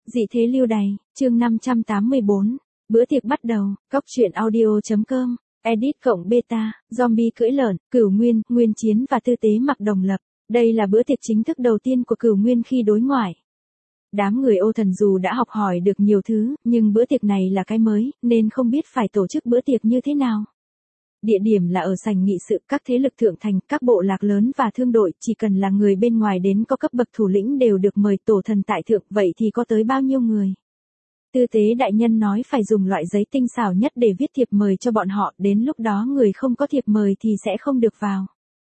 Dị thế lưu đày, chương 584, bữa tiệc bắt đầu, cóc truyện audio.com, edit cộng beta, zombie cưỡi lợn, Cửu Nguyên, Nguyên Chiến và Tư Tế mặc đồng lập. Đây là bữa tiệc chính thức đầu tiên của Cửu Nguyên khi đối ngoại. Đám người Ô Thần dù đã học hỏi được nhiều thứ, nhưng bữa tiệc này là cái mới, nên không biết phải tổ chức bữa tiệc như thế nào. Địa điểm là ở sảnh nghị sự, các thế lực thượng thành, các bộ lạc lớn và thương đội, chỉ cần là người bên ngoài đến có cấp bậc thủ lĩnh đều được mời. Tổ thần tại thượng, vậy thì có tới bao nhiêu người? Tư Tế đại nhân nói phải dùng loại giấy tinh xảo nhất để viết thiệp mời cho bọn họ, đến lúc đó người không có thiệp mời thì sẽ không được vào.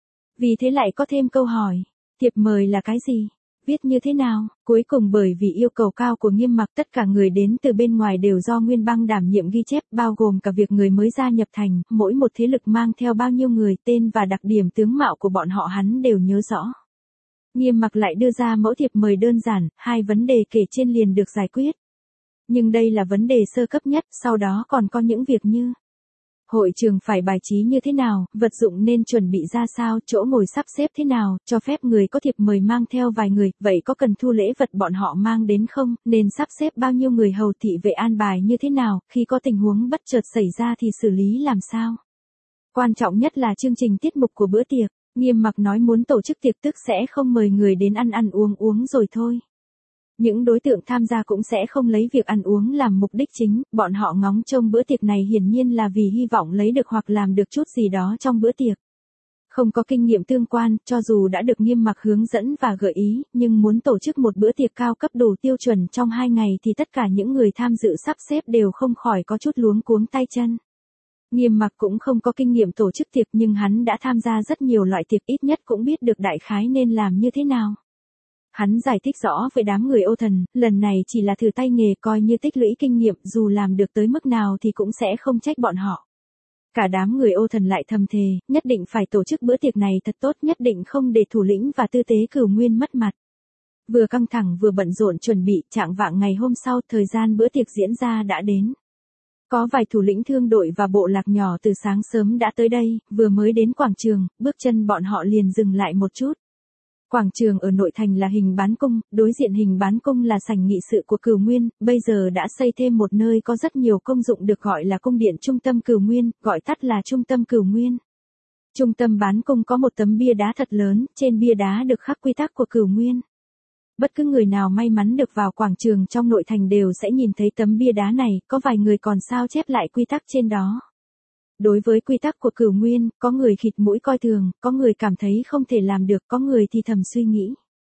Vì thế lại có thêm câu hỏi, thiệp mời là cái gì? Viết như thế nào? Cuối cùng bởi vì yêu cầu cao của Nghiêm Mặc, tất cả người đến từ bên ngoài đều do Nguyên Băng đảm nhiệm ghi chép, bao gồm cả việc người mới gia nhập thành, mỗi một thế lực mang theo bao nhiêu người, tên và đặc điểm tướng mạo của bọn họ hắn đều nhớ rõ. Nghiêm Mặc lại đưa ra mẫu thiệp mời đơn giản, hai vấn đề kể trên liền được giải quyết. Nhưng đây là vấn đề sơ cấp nhất, sau đó còn có những việc như hội trường phải bài trí như thế nào, vật dụng nên chuẩn bị ra sao, chỗ ngồi sắp xếp thế nào, cho phép người có thiệp mời mang theo vài người, vậy có cần thu lễ vật bọn họ mang đến không, nên sắp xếp bao nhiêu người hầu thị vệ an bài như thế nào, khi có tình huống bất chợt xảy ra thì xử lý làm sao. Quan trọng nhất là chương trình tiết mục của bữa tiệc. Nghiêm Mặc nói muốn tổ chức tiệc tức sẽ không mời người đến ăn uống rồi thôi. Những đối tượng tham gia cũng sẽ không lấy việc ăn uống làm mục đích chính, bọn họ ngóng trông bữa tiệc này hiển nhiên là vì hy vọng lấy được hoặc làm được chút gì đó trong bữa tiệc. Không có kinh nghiệm tương quan, cho dù đã được Nghiêm Mặc hướng dẫn và gợi ý, nhưng muốn tổ chức một bữa tiệc cao cấp đủ tiêu chuẩn trong 2 ngày thì tất cả những người tham dự sắp xếp đều không khỏi có chút luống cuống tay chân. Nghiêm Mặc cũng không có kinh nghiệm tổ chức tiệc nhưng hắn đã tham gia rất nhiều loại tiệc, ít nhất cũng biết được đại khái nên làm như thế nào. Hắn giải thích rõ với đám người Ô Thần, lần này chỉ là thử tay nghề, coi như tích lũy kinh nghiệm, dù làm được tới mức nào thì cũng sẽ không trách bọn họ. Cả đám người Ô Thần lại thầm thề, nhất định phải tổ chức bữa tiệc này thật tốt, nhất định không để thủ lĩnh và Tư Tế Cửu Nguyên mất mặt. Vừa căng thẳng vừa bận rộn chuẩn bị, chạng vạng ngày hôm sau, thời gian bữa tiệc diễn ra đã đến. Có vài thủ lĩnh thương đội và bộ lạc nhỏ từ sáng sớm đã tới đây, vừa mới đến quảng trường, bước chân bọn họ liền dừng lại một chút. Quảng trường ở nội thành là hình bán cung, đối diện hình bán cung là sảnh nghị sự của Cửu Nguyên, bây giờ đã xây thêm một nơi có rất nhiều công dụng được gọi là cung điện trung tâm Cửu Nguyên, gọi tắt là trung tâm Cửu Nguyên. Trung tâm bán cung có một tấm bia đá thật lớn, trên bia đá được khắc quy tắc của Cửu Nguyên. Bất cứ người nào may mắn được vào quảng trường trong nội thành đều sẽ nhìn thấy tấm bia đá này, có vài người còn sao chép lại quy tắc trên đó. Đối với quy tắc của Cửu Nguyên, có người khịt mũi coi thường, có người cảm thấy không thể làm được, có người thì thầm suy nghĩ.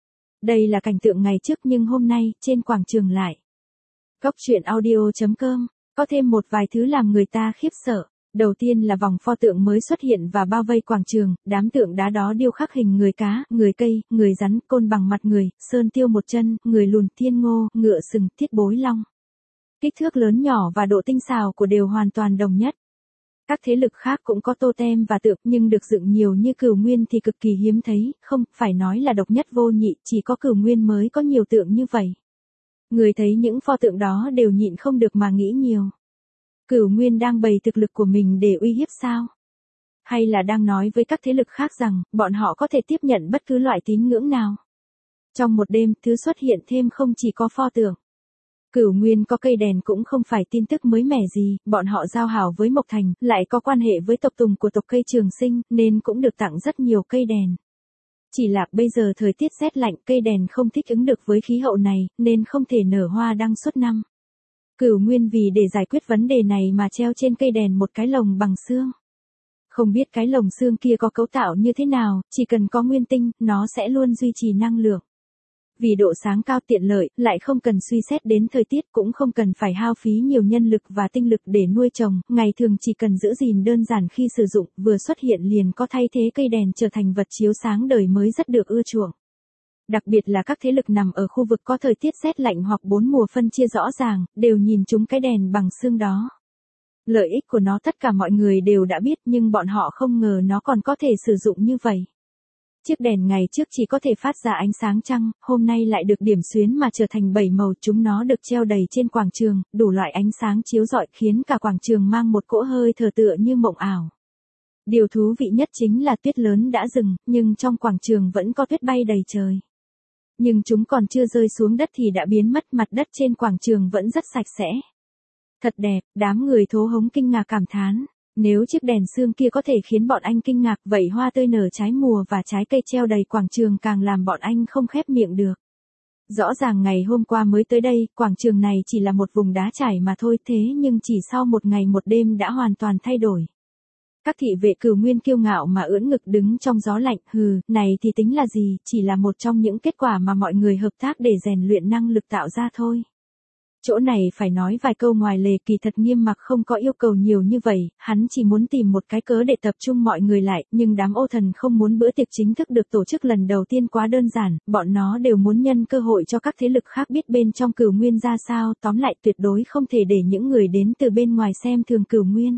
Đây là cảnh tượng ngày trước nhưng hôm nay, trên quảng trường lại. Cóc truyện audio.com, có thêm một vài thứ làm người ta khiếp sợ. Đầu tiên là vòng pho tượng mới xuất hiện và bao vây quảng trường, đám tượng đá đó điêu khắc hình người cá, người cây, người rắn, côn bằng mặt người, sơn tiêu một chân, người lùn, thiên ngô, ngựa sừng, thiết bối long. Kích thước lớn nhỏ và độ tinh xảo của đều hoàn toàn đồng nhất. Các thế lực khác cũng có totem và tượng nhưng được dựng nhiều như Cửu Nguyên thì cực kỳ hiếm thấy, không, phải nói là độc nhất vô nhị, chỉ có Cửu Nguyên mới có nhiều tượng như vậy. Người thấy những pho tượng đó đều nhịn không được mà nghĩ nhiều. Cửu Nguyên đang bày thực lực của mình để uy hiếp sao? Hay là đang nói với các thế lực khác rằng, bọn họ có thể tiếp nhận bất cứ loại tín ngưỡng nào? Trong một đêm, thứ xuất hiện thêm không chỉ có pho tượng. Cửu Nguyên có cây đèn cũng không phải tin tức mới mẻ gì, bọn họ giao hảo với Mộc Thành, lại có quan hệ với tộc Tùng của tộc cây Trường Sinh, nên cũng được tặng rất nhiều cây đèn. Chỉ là bây giờ thời tiết rét lạnh, cây đèn không thích ứng được với khí hậu này, nên không thể nở hoa đăng suốt năm. Cửu Nguyên vì để giải quyết vấn đề này mà treo trên cây đèn một cái lồng bằng xương. Không biết cái lồng xương kia có cấu tạo như thế nào, chỉ cần có nguyên tinh, nó sẽ luôn duy trì năng lượng. Vì độ sáng cao tiện lợi, lại không cần suy xét đến thời tiết, cũng không cần phải hao phí nhiều nhân lực và tinh lực để nuôi trồng, ngày thường chỉ cần giữ gìn đơn giản khi sử dụng, vừa xuất hiện liền có thay thế cây đèn trở thành vật chiếu sáng đời mới rất được ưa chuộng. Đặc biệt là các thế lực nằm ở khu vực có thời tiết rét lạnh hoặc 4 mùa phân chia rõ ràng, đều nhìn chúng cái đèn bằng xương đó. Lợi ích của nó tất cả mọi người đều đã biết nhưng bọn họ không ngờ nó còn có thể sử dụng như vậy. Chiếc đèn ngày trước chỉ có thể phát ra ánh sáng trăng, hôm nay lại được điểm xuyến mà trở thành 7 màu, chúng nó được treo đầy trên quảng trường, đủ loại ánh sáng chiếu rọi khiến cả quảng trường mang một cỗ hơi thở tựa như mộng ảo. Điều thú vị nhất chính là tuyết lớn đã dừng, nhưng trong quảng trường vẫn có tuyết bay đầy trời. Nhưng chúng còn chưa rơi xuống đất thì đã biến mất, mặt đất trên quảng trường vẫn rất sạch sẽ. Thật đẹp, đám người thố hống kinh ngạc cảm thán. Nếu chiếc đèn sương kia có thể khiến bọn anh kinh ngạc, vậy hoa tươi nở trái mùa và trái cây treo đầy quảng trường càng làm bọn anh không khép miệng được. Rõ ràng ngày hôm qua mới tới đây, quảng trường này chỉ là một vùng đá trải mà thôi, thế nhưng chỉ sau một ngày một đêm đã hoàn toàn thay đổi. Các thị vệ Cửu Nguyên kiêu ngạo mà ưỡn ngực đứng trong gió lạnh, này thì tính là gì, chỉ là một trong những kết quả mà mọi người hợp tác để rèn luyện năng lực tạo ra thôi. Chỗ này phải nói vài câu ngoài lề, kỳ thật Nghiêm Mặc không có yêu cầu nhiều như vậy, hắn chỉ muốn tìm một cái cớ để tập trung mọi người lại, nhưng đám Ô Thần không muốn bữa tiệc chính thức được tổ chức lần đầu tiên quá đơn giản, bọn nó đều muốn nhân cơ hội cho các thế lực khác biết bên trong Cửu Nguyên ra sao, tóm lại tuyệt đối không thể để những người đến từ bên ngoài xem thường Cửu Nguyên.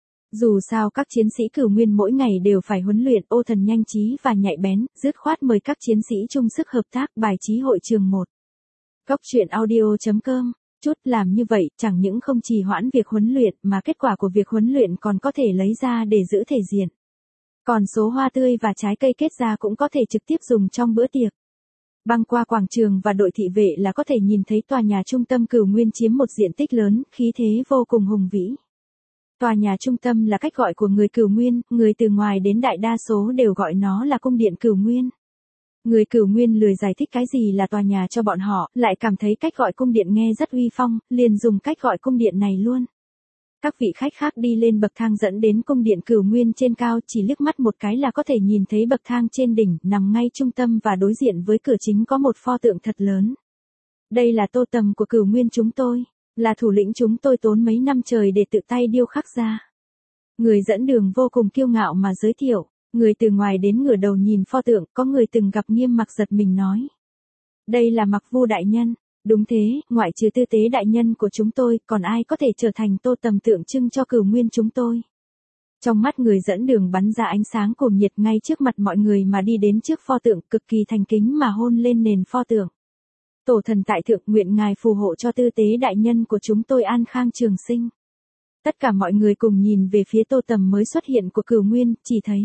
Dù sao các chiến sĩ Cửu Nguyên mỗi ngày đều phải huấn luyện, Ô Thần nhanh trí và nhạy bén, dứt khoát mời các chiến sĩ chung sức hợp tác, bài trí hội trường 1. Góc truyện audio.com. Chút làm như vậy chẳng những không trì hoãn việc huấn luyện mà kết quả của việc huấn luyện còn có thể lấy ra để giữ thể diện. Còn số hoa tươi và trái cây kết ra cũng có thể trực tiếp dùng trong bữa tiệc. Băng qua quảng trường và đội thị vệ là có thể nhìn thấy tòa nhà trung tâm Cửu Nguyên chiếm một diện tích lớn, khí thế vô cùng hùng vĩ. Tòa nhà trung tâm là cách gọi của người Cửu Nguyên, người từ ngoài đến đại đa số đều gọi nó là cung điện Cửu Nguyên. Người Cửu Nguyên lười giải thích cái gì là tòa nhà cho bọn họ, lại cảm thấy cách gọi cung điện nghe rất uy phong, liền dùng cách gọi cung điện này luôn. Các vị khách khác đi lên bậc thang dẫn đến cung điện Cửu Nguyên trên cao, chỉ liếc mắt một cái là có thể nhìn thấy bậc thang trên đỉnh, nằm ngay trung tâm và đối diện với cửa chính có một pho tượng thật lớn. Đây là tô tầm của Cửu Nguyên chúng tôi, là thủ lĩnh chúng tôi tốn mấy năm trời để tự tay điêu khắc ra. Người dẫn đường vô cùng kiêu ngạo mà giới thiệu. Người từ ngoài đến ngửa đầu nhìn pho tượng, có người từng gặp Nghiêm Mặc giật mình nói. Đây là Mặc Vu đại nhân. Đúng thế, ngoại trừ tư tế đại nhân của chúng tôi, còn ai có thể trở thành tô tầm tượng trưng cho Cửu Nguyên chúng tôi. Trong mắt người dẫn đường bắn ra ánh sáng cuồng nhiệt, ngay trước mặt mọi người mà đi đến trước pho tượng, cực kỳ thành kính mà hôn lên nền pho tượng. Tổ thần tại thượng, nguyện ngài phù hộ cho tư tế đại nhân của chúng tôi an khang trường sinh. Tất cả mọi người cùng nhìn về phía tô tầm mới xuất hiện của Cửu Nguyên, chỉ thấy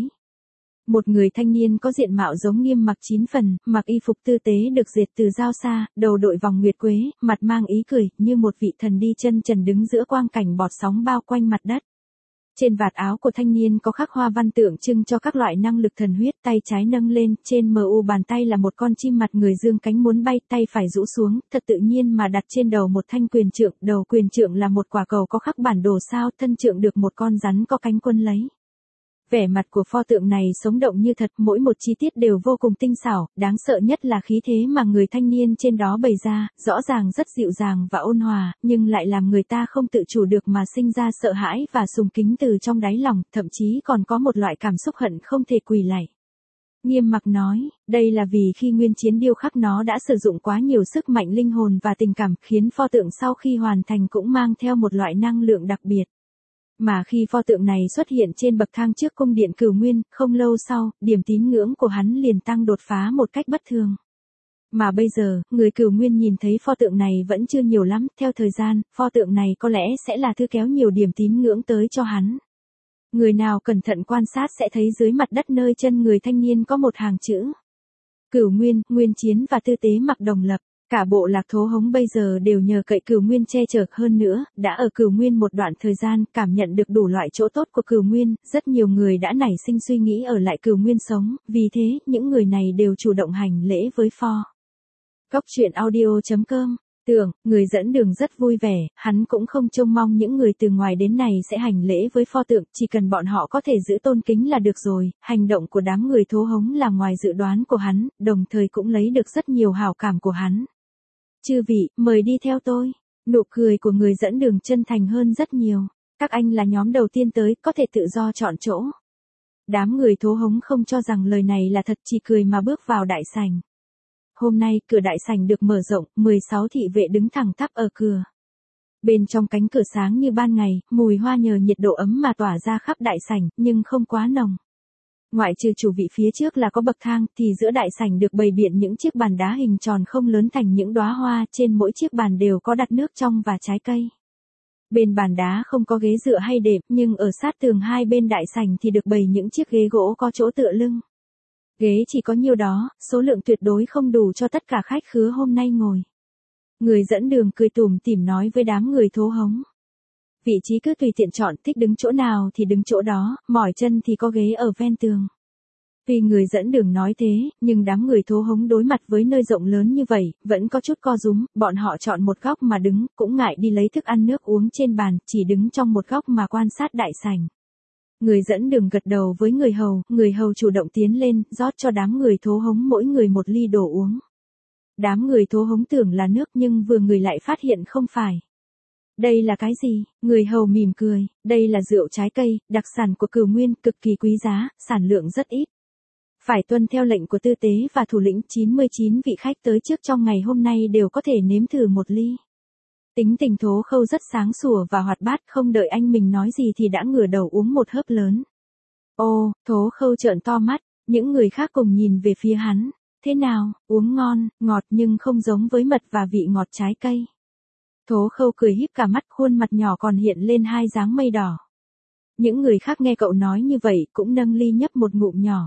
một người thanh niên có diện mạo giống Nghiêm Mặc 9 phần, mặc y phục tư tế được dệt từ dao sa, đầu đội vòng nguyệt quế, mặt mang ý cười, như một vị thần đi chân trần đứng giữa quang cảnh bọt sóng bao quanh mặt đất. Trên vạt áo của thanh niên có khắc hoa văn tượng trưng cho các loại năng lực thần huyết, tay trái nâng lên, trên mu bàn tay là một con chim mặt người dương cánh muốn bay, tay phải rũ xuống, thật tự nhiên mà đặt trên đầu một thanh quyền trượng, đầu quyền trượng là một quả cầu có khắc bản đồ sao, thân trượng được một con rắn có cánh quân lấy. Vẻ mặt của pho tượng này sống động như thật, mỗi một chi tiết đều vô cùng tinh xảo, đáng sợ nhất là khí thế mà người thanh niên trên đó bày ra, rõ ràng rất dịu dàng và ôn hòa, nhưng lại làm người ta không tự chủ được mà sinh ra sợ hãi và sùng kính từ trong đáy lòng, thậm chí còn có một loại cảm xúc hận không thể quỳ lạy. Nghiêm Mặc nói, đây là vì khi nguyên chiến điêu khắc nó đã sử dụng quá nhiều sức mạnh linh hồn và tình cảm, khiến pho tượng sau khi hoàn thành cũng mang theo một loại năng lượng đặc biệt. Mà khi pho tượng này xuất hiện trên bậc thang trước cung điện Cửu Nguyên, không lâu sau, điểm tín ngưỡng của hắn liền tăng đột phá một cách bất thường. Mà bây giờ, người Cửu Nguyên nhìn thấy pho tượng này vẫn chưa nhiều lắm, theo thời gian, pho tượng này có lẽ sẽ là thứ kéo nhiều điểm tín ngưỡng tới cho hắn. Người nào cẩn thận quan sát sẽ thấy dưới mặt đất nơi chân người thanh niên có một hàng chữ. Cửu Nguyên, Nguyên Chiến và Tư Tế Mặc đồng lập. Cả bộ lạc thố hống bây giờ đều nhờ cậy Cửu Nguyên che chở, hơn nữa, đã ở Cửu Nguyên một đoạn thời gian, cảm nhận được đủ loại chỗ tốt của Cửu Nguyên, rất nhiều người đã nảy sinh suy nghĩ ở lại Cửu Nguyên sống, vì thế, những người này đều chủ động hành lễ với pho. Góc truyện audio.com. Tưởng, người dẫn đường rất vui vẻ, hắn cũng không trông mong những người từ ngoài đến này sẽ hành lễ với pho tượng, chỉ cần bọn họ có thể giữ tôn kính là được rồi. Hành động của đám người thố hống là ngoài dự đoán của hắn, đồng thời cũng lấy được rất nhiều hảo cảm của hắn. Chư vị, mời đi theo tôi. Nụ cười của người dẫn đường chân thành hơn rất nhiều. Các anh là nhóm đầu tiên tới, có thể tự do chọn chỗ. Đám người thố hống không cho rằng lời này là thật, chỉ cười mà bước vào đại sảnh. Hôm nay, cửa đại sảnh được mở rộng, 16 thị vệ đứng thẳng tắp ở cửa. Bên trong cánh cửa sáng như ban ngày, mùi hoa nhờ nhiệt độ ấm mà tỏa ra khắp đại sảnh, nhưng không quá nồng. Ngoại trừ chủ vị phía trước là có bậc thang, thì giữa đại sảnh được bày biện những chiếc bàn đá hình tròn không lớn thành những đóa hoa, trên mỗi chiếc bàn đều có đặt nước trong và trái cây. Bên bàn đá không có ghế dựa hay đệm, nhưng ở sát tường hai bên đại sảnh thì được bày những chiếc ghế gỗ có chỗ tựa lưng. Ghế chỉ có nhiêu đó, số lượng tuyệt đối không đủ cho tất cả khách khứa hôm nay ngồi. Người dẫn đường cười tủm tỉm nói với đám người thố hống. Vị trí cứ tùy tiện chọn, thích đứng chỗ nào thì đứng chỗ đó, mỏi chân thì có ghế ở ven tường. Tuy người dẫn đường nói thế, nhưng đám người thố hống đối mặt với nơi rộng lớn như vậy, vẫn có chút co rúm, bọn họ chọn một góc mà đứng, cũng ngại đi lấy thức ăn nước uống trên bàn, chỉ đứng trong một góc mà quan sát đại sảnh. Người dẫn đường gật đầu với người hầu chủ động tiến lên, rót cho đám người thố hống mỗi người một ly đồ uống. Đám người thố hống tưởng là nước nhưng vừa người lại phát hiện không phải. Đây là cái gì? Người hầu mỉm cười, đây là rượu trái cây, đặc sản của Cửu Nguyên, cực kỳ quý giá, sản lượng rất ít. Phải tuân theo lệnh của tư tế và thủ lĩnh, 99 vị khách tới trước trong ngày hôm nay đều có thể nếm thử một ly. Tính tình Thố Khâu rất sáng sủa và hoạt bát, không đợi anh mình nói gì thì đã ngửa đầu uống một hớp lớn. Ô, Thố Khâu trợn to mắt, những người khác cùng nhìn về phía hắn. Thế nào, uống ngon, ngọt nhưng không giống với mật và vị ngọt trái cây. Thố Khâu cười híp cả mắt, khuôn mặt nhỏ còn hiện lên hai dáng mây đỏ. Những người khác nghe cậu nói như vậy cũng nâng ly nhấp một ngụm nhỏ.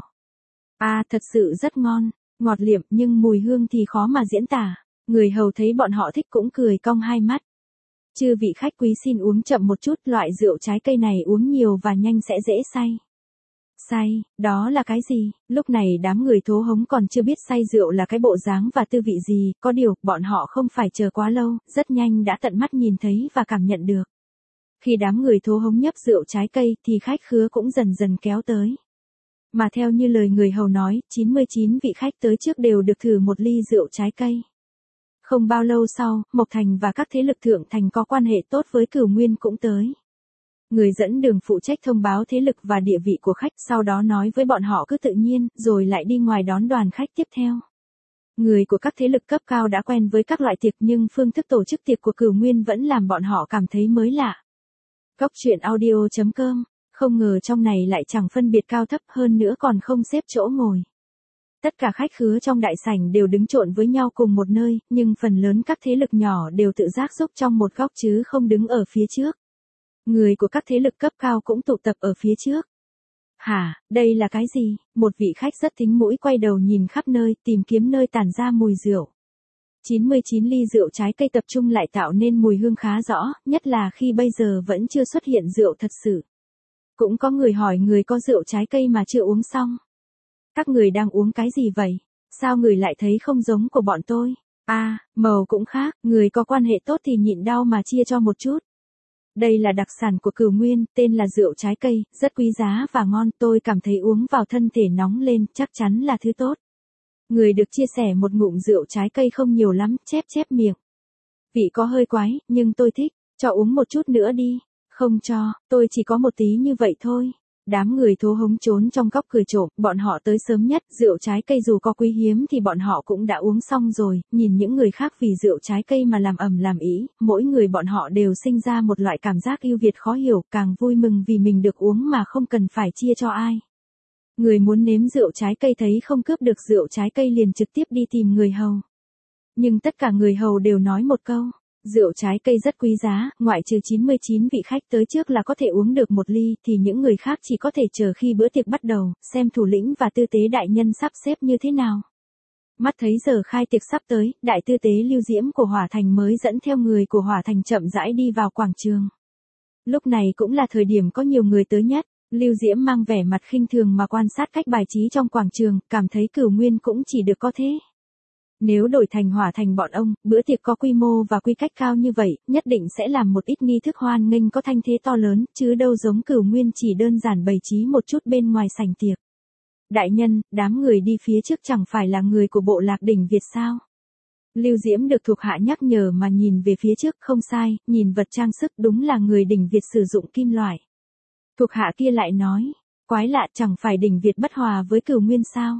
À, thật sự rất ngon, ngọt liệm nhưng mùi hương thì khó mà diễn tả. Người hầu thấy bọn họ thích cũng cười cong hai mắt. Chư vị khách quý xin uống chậm một chút, loại rượu trái cây này uống nhiều và nhanh sẽ dễ say. Say, đó là cái gì? Lúc này đám người thố hống còn chưa biết say rượu là cái bộ dáng và tư vị gì, có điều, bọn họ không phải chờ quá lâu, rất nhanh đã tận mắt nhìn thấy và cảm nhận được. Khi đám người thố hống nhấp rượu trái cây thì khách khứa cũng dần dần kéo tới. Mà theo như lời người hầu nói, 99 vị khách tới trước đều được thử một ly rượu trái cây. Không bao lâu sau, Mộc Thành và các thế lực thượng thành có quan hệ tốt với Cửu Nguyên cũng tới. Người dẫn đường phụ trách thông báo thế lực và địa vị của khách, sau đó nói với bọn họ cứ tự nhiên, rồi lại đi ngoài đón đoàn khách tiếp theo. Người của các thế lực cấp cao đã quen với các loại tiệc nhưng phương thức tổ chức tiệc của Cửu Nguyên vẫn làm bọn họ cảm thấy mới lạ. Cóc truyện audio.com, không ngờ trong này lại chẳng phân biệt cao thấp, hơn nữa còn không xếp chỗ ngồi. Tất cả khách khứa trong đại sảnh đều đứng trộn với nhau cùng một nơi, nhưng phần lớn các thế lực nhỏ đều tự giác xúc trong một góc chứ không đứng ở phía trước. Người của các thế lực cấp cao cũng tụ tập ở phía trước. Hả, đây là cái gì? Một vị khách rất thính mũi quay đầu nhìn khắp nơi, tìm kiếm nơi tản ra mùi rượu. 99 ly rượu trái cây tập trung lại tạo nên mùi hương khá rõ, nhất là khi bây giờ vẫn chưa xuất hiện rượu thật sự. Cũng có người hỏi người có rượu trái cây mà chưa uống xong. Các người đang uống cái gì vậy? Sao người lại thấy không giống của bọn tôi? À, màu cũng khác, người có quan hệ tốt thì nhịn đau mà chia cho một chút. Đây là đặc sản của Cửu Nguyên, tên là rượu trái cây, rất quý giá và ngon, tôi cảm thấy uống vào thân thể nóng lên, chắc chắn là thứ tốt. Người được chia sẻ một ngụm rượu trái cây không nhiều lắm, chép miệng. Vị có hơi quái, nhưng tôi thích, cho uống một chút nữa đi. Không cho, tôi chỉ có một tí như vậy thôi. Đám người thố hống trốn trong góc cười trộm, bọn họ tới sớm nhất, rượu trái cây dù có quý hiếm thì bọn họ cũng đã uống xong rồi, nhìn những người khác vì rượu trái cây mà làm ầm làm ĩ, mỗi người bọn họ đều sinh ra một loại cảm giác ưu việt khó hiểu, càng vui mừng vì mình được uống mà không cần phải chia cho ai. Người muốn nếm rượu trái cây thấy không cướp được rượu trái cây liền trực tiếp đi tìm người hầu. Nhưng tất cả người hầu đều nói một câu. Rượu trái cây rất quý giá, ngoại trừ 99 vị khách tới trước là có thể uống được một ly, thì những người khác chỉ có thể chờ khi bữa tiệc bắt đầu, xem thủ lĩnh và tư tế đại nhân sắp xếp như thế nào. Mắt thấy giờ khai tiệc sắp tới, đại tư tế Lưu Diễm của Hỏa Thành mới dẫn theo người của Hỏa Thành chậm rãi đi vào quảng trường. Lúc này cũng là thời điểm có nhiều người tới nhất, Lưu Diễm mang vẻ mặt khinh thường mà quan sát cách bài trí trong quảng trường, cảm thấy Cửu Nguyên cũng chỉ được có thế. Nếu đổi thành Hỏa Thành bọn ông, bữa tiệc có quy mô và quy cách cao như vậy, nhất định sẽ làm một ít nghi thức hoan nghênh có thanh thế to lớn, chứ đâu giống Cửu Nguyên chỉ đơn giản bày trí một chút bên ngoài sảnh tiệc. Đại nhân, đám người đi phía trước chẳng phải là người của bộ lạc đỉnh Việt sao? Lưu Diễm được thuộc hạ nhắc nhở mà nhìn về phía trước, không sai, nhìn vật trang sức đúng là người đỉnh Việt sử dụng kim loại. Thuộc hạ kia lại nói, quái lạ, chẳng phải đỉnh Việt bất hòa với Cửu Nguyên sao?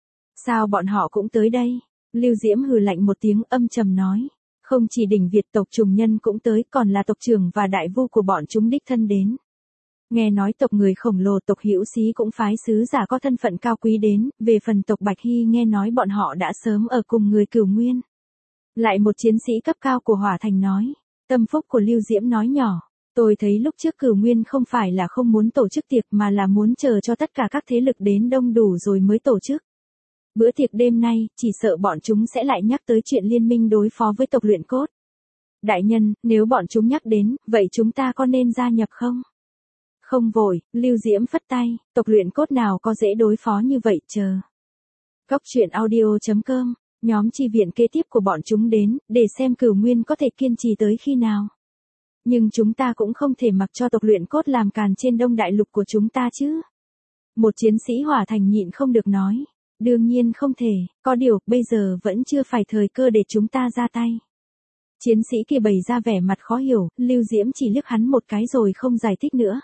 Sao bọn họ cũng tới đây? Lưu Diễm hừ lạnh một tiếng, âm trầm nói, không chỉ đỉnh Việt, tộc Trùng Nhân cũng tới, còn là tộc trưởng và đại vu của bọn chúng đích thân đến. Nghe nói tộc người khổng lồ tộc Hữu Xí cũng phái sứ giả có thân phận cao quý đến, về phần tộc Bạch Hy nghe nói bọn họ đã sớm ở cùng người Cửu Nguyên. Lại một chiến sĩ cấp cao của Hỏa Thành nói, tâm phúc của Lưu Diễm nói nhỏ, tôi thấy lúc trước Cửu Nguyên không phải là không muốn tổ chức tiệc mà là muốn chờ cho tất cả các thế lực đến đông đủ rồi mới tổ chức. Bữa tiệc đêm nay, chỉ sợ bọn chúng sẽ lại nhắc tới chuyện liên minh đối phó với tộc luyện cốt. Đại nhân, nếu bọn chúng nhắc đến, vậy chúng ta có nên gia nhập không? Không vội, Lưu Diễm phất tay, tộc luyện cốt nào có dễ đối phó như vậy chờ. Cốc truyện audio.com, nhóm chi viện kế tiếp của bọn chúng đến, để xem Cửu Nguyên có thể kiên trì tới khi nào. Nhưng chúng ta cũng không thể mặc cho tộc luyện cốt làm càn trên Đông Đại Lục của chúng ta chứ. Một chiến sĩ hỏa thành nhịn không được nói. Đương nhiên không thể, có điều, bây giờ vẫn chưa phải thời cơ để chúng ta ra tay. Chiến sĩ kia bày ra vẻ mặt khó hiểu, Lưu Diễm chỉ liếc hắn một cái rồi không giải thích nữa.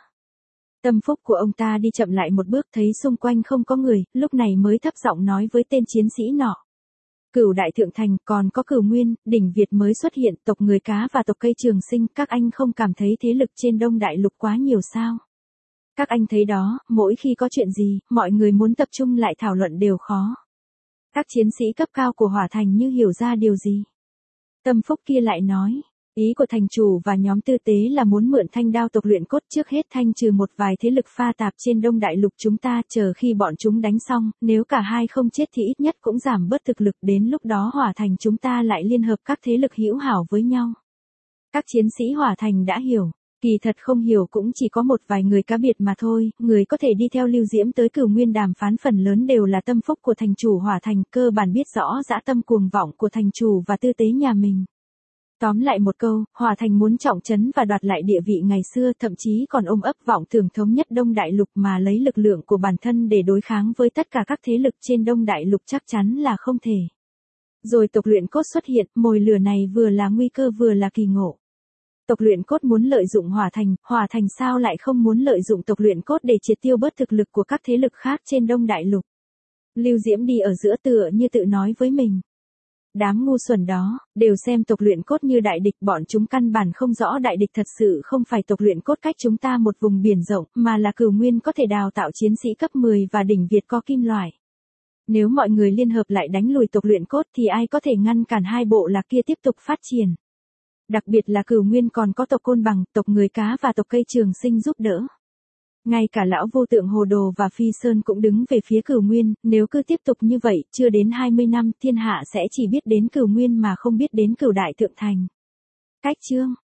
Tâm phúc của ông ta đi chậm lại một bước, thấy xung quanh không có người, lúc này mới thấp giọng nói với tên chiến sĩ nọ. Cửu Đại Thượng Thành, còn có Cửu Nguyên, đỉnh Việt mới xuất hiện, tộc người cá và tộc cây Trường Sinh, các anh không cảm thấy thế lực trên Đông Đại Lục quá nhiều sao? Các anh thấy đó, mỗi khi có chuyện gì, mọi người muốn tập trung lại thảo luận đều khó. Các chiến sĩ cấp cao của Hỏa Thành như hiểu ra điều gì. Tâm phúc kia lại nói, ý của thành chủ và nhóm tư tế là muốn mượn thanh đao tộc luyện cốt trước hết thanh trừ một vài thế lực pha tạp trên Đông Đại Lục chúng ta, chờ khi bọn chúng đánh xong, nếu cả hai không chết thì ít nhất cũng giảm bớt thực lực, đến lúc đó Hỏa Thành chúng ta lại liên hợp các thế lực hữu hảo với nhau. Các chiến sĩ Hỏa Thành đã hiểu. Kỳ thật không hiểu cũng chỉ có một vài người cá biệt mà thôi, người có thể đi theo Lưu Diễm tới Cửu Nguyên đàm phán phần lớn đều là tâm phúc của thành chủ Hỏa Thành, cơ bản biết rõ dã tâm cuồng vọng của thành chủ và tư tế nhà mình. Tóm lại một câu, Hỏa Thành muốn trọng trấn và đoạt lại địa vị ngày xưa, thậm chí còn ôm ấp vọng tưởng thống nhất Đông Đại Lục mà lấy lực lượng của bản thân để đối kháng với tất cả các thế lực trên Đông Đại Lục chắc chắn là không thể. Rồi tộc luyện cốt xuất hiện, mồi lửa này vừa là nguy cơ vừa là kỳ ngộ. Tộc luyện cốt muốn lợi dụng Hỏa Thành sao lại không muốn lợi dụng tộc luyện cốt để triệt tiêu bớt thực lực của các thế lực khác trên Đông Đại Lục. Lưu Diễm đi ở giữa tựa như tự nói với mình. Đám ngu xuẩn đó, đều xem tộc luyện cốt như đại địch, bọn chúng căn bản không rõ đại địch thật sự không phải tộc luyện cốt cách chúng ta một vùng biển rộng, mà là Cửu Nguyên có thể đào tạo chiến sĩ cấp 10 và đỉnh Việt có kim loại. Nếu mọi người liên hợp lại đánh lùi tộc luyện cốt thì ai có thể ngăn cản hai bộ lạc kia tiếp tục phát triển. Đặc biệt là Cửu Nguyên còn có tộc Côn Bằng, tộc người cá và tộc cây Trường Sinh giúp đỡ. Ngay cả lão vô tượng Hồ Đồ và Phi Sơn cũng đứng về phía Cửu Nguyên, nếu cứ tiếp tục như vậy, chưa đến 20 năm, thiên hạ sẽ chỉ biết đến Cửu Nguyên mà không biết đến Cửu Đại Thượng Thành. Cách chương